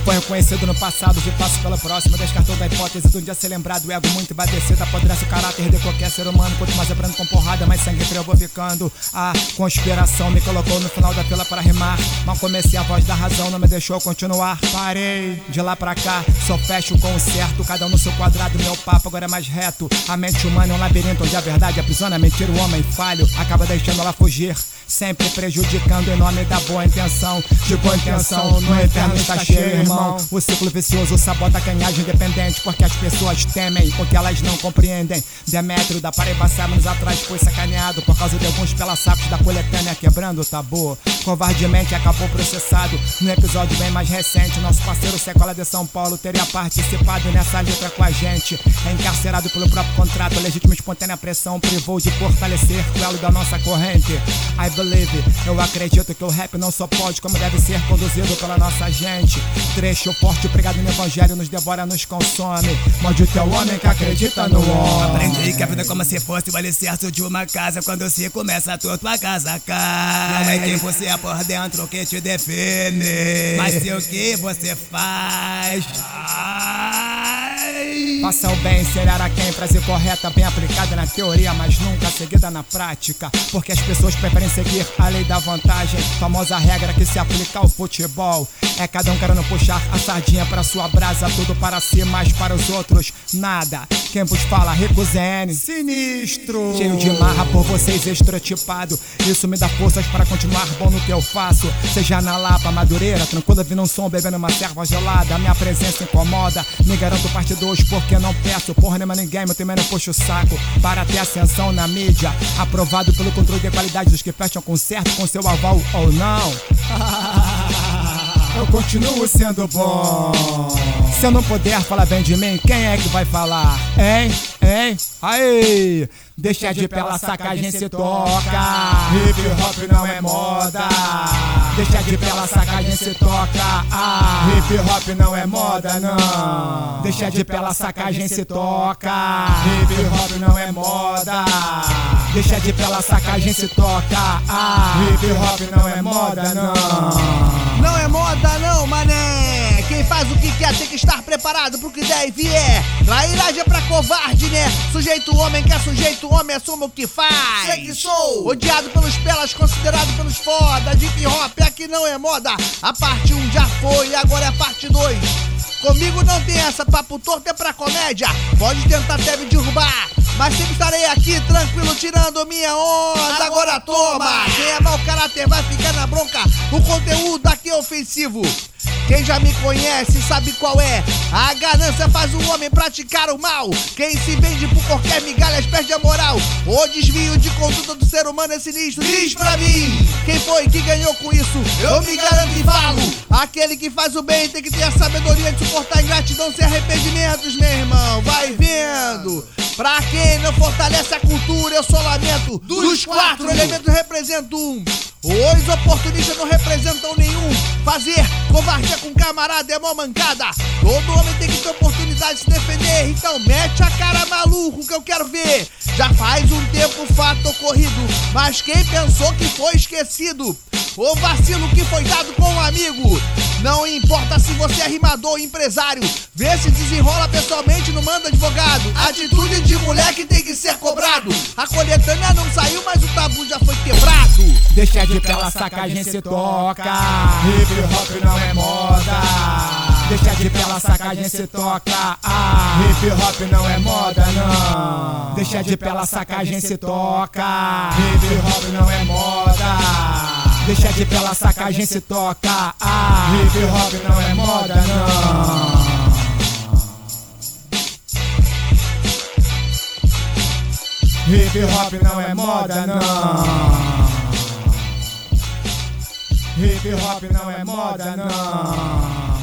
foi reconhecido no passado, de passo pelo próximo. Descartou da hipótese de um dia ser lembrado. O ego muito embadecido apodrece o caráter de qualquer ser humano. Quanto mais eu brando com porrada, mais sangue frio eu vou ficando. A conspiração me colocou no final da fila para rimar. Mal comecei, a voz da razão não me deixou continuar. Parei, de lá pra cá, só fecho com o certo. Cada um no seu quadrado, meu papo agora é mais reto. A mente humana é um labirinto onde a verdade aprisiona. Mentira, o homem falho acaba deixando ela fugir, sempre prejudicando em nome da boa intenção. De boa intenção, no inferno está cheio, irmão. O ciclo vicioso sabota quem age independente, porque as pessoas temem o que elas não compreendem. Demétrio da Paraíba anos atrás foi sacaneado por causa de alguns pela-sacos da coletânea quebrando o tabu. Covardemente acabou processado. No episódio bem mais recente, nosso parceiro Sequela de São Paulo teria participado nessa letra com a gente. É encarcerado pelo próprio contrato, legítima e espontânea pressão privou de fortalecer o elo da nossa corrente. I believe, eu acredito que o rap não só pode, como deve ser conduzido pela nossa gente. Trecho forte pregado no evangelho nos devora, nos consome. Morde o teu homem que acredita no homem. Aprendi que a vida é como se fosse o alicerce de uma casa. Quando se começa, a tua casa cai. Não é quem você é por dentro que te define, mas se o que você faz. Faça o bem, será a quem? Frase correta, bem aplicada na teoria, mas nunca seguida na prática. Porque as pessoas preferem seguir a lei da vantagem, famosa regra que se aplica ao futebol. É cada um querendo puxar a sardinha pra sua brasa, tudo para si, mas para os outros nada. Quem vos fala, Rico Zen, sinistro, cheio de marra por vocês estereotipado. Isso me dá forças para continuar bom no que eu faço. Seja na Lapa, Madureira, tranquila, vindo um som, bebendo uma serva gelada. A minha presença incomoda, me garanto parte 2 porque não peço porra nenhuma ninguém, meu também não puxo o saco. Para ter ascensão na mídia, aprovado pelo controle de qualidade dos que fecham com certo, com seu aval ou não. Eu continuo sendo bom. Se eu não puder falar bem de mim, quem é que vai falar? Hein? Hein? Aí! Deixa de pela sacagem se toca. Hip hop não é moda. Deixa de pela sacagem se toca. Hip hop não é moda, não. Deixa de pela sacagem se toca. Hip hop não é moda. Deixa de pela sacagem se toca. Hip hop não é moda, não. Não é moda não, mané. Quem faz o que quer tem que estar preparado pro que der e vier. Trairagem é pra covarde, né? Sujeito homem que é sujeito homem, assuma o que faz. Sei que sou odiado pelos pelas, considerado pelos foda. De hip hop aqui não é moda. A parte 1 já foi, agora é a parte 2. Comigo não tem essa, papo torto é pra comédia. Pode tentar até me derrubar, mas sempre estarei aqui tranquilo tirando minha onda. Agora toma! Quem é mau caráter vai ficar na bronca. O conteúdo aqui é ofensivo. Quem já me conhece sabe qual é. A ganância faz o homem praticar o mal. Quem se vende por qualquer migalhas perde a moral. O desvio de conduta do ser humano é sinistro. Diz pra mim, quem foi que ganhou com isso? Eu me garanto e falo. Aquele que faz o bem tem que ter a sabedoria de suportar ingratidão sem arrependimentos, meu irmão. Vai vendo. Pra quem não fortalece a cultura, eu só lamento. Dos 4 elementos represento um. Os oportunistas não representam nenhum. Fazer covardia com camarada é mó mancada. Todo homem tem que ter oportunidade de se defender. Então mete a cara maluco que eu quero ver. Já faz um tempo o fato ocorrido, mas quem pensou que foi esquecido? O vacilo que foi dado com um amigo. Não importa se você é rimador ou empresário, vê se desenrola pessoalmente, não manda advogado. Atitude de moleque tem que ser cobrado. A coletânea não saiu, mas o tabu já foi quebrado. Deixa de pela sacagem se toca. Hip hop não é moda. Deixa de pela sacagem se toca. Hip hop não é moda, não. Deixa de pela sacagem se toca. Hip hop não é moda. Deixa de pela sacagem se toca. Hip hop não é moda, não. Hip hop não é moda, não. Hip hop não é moda, não.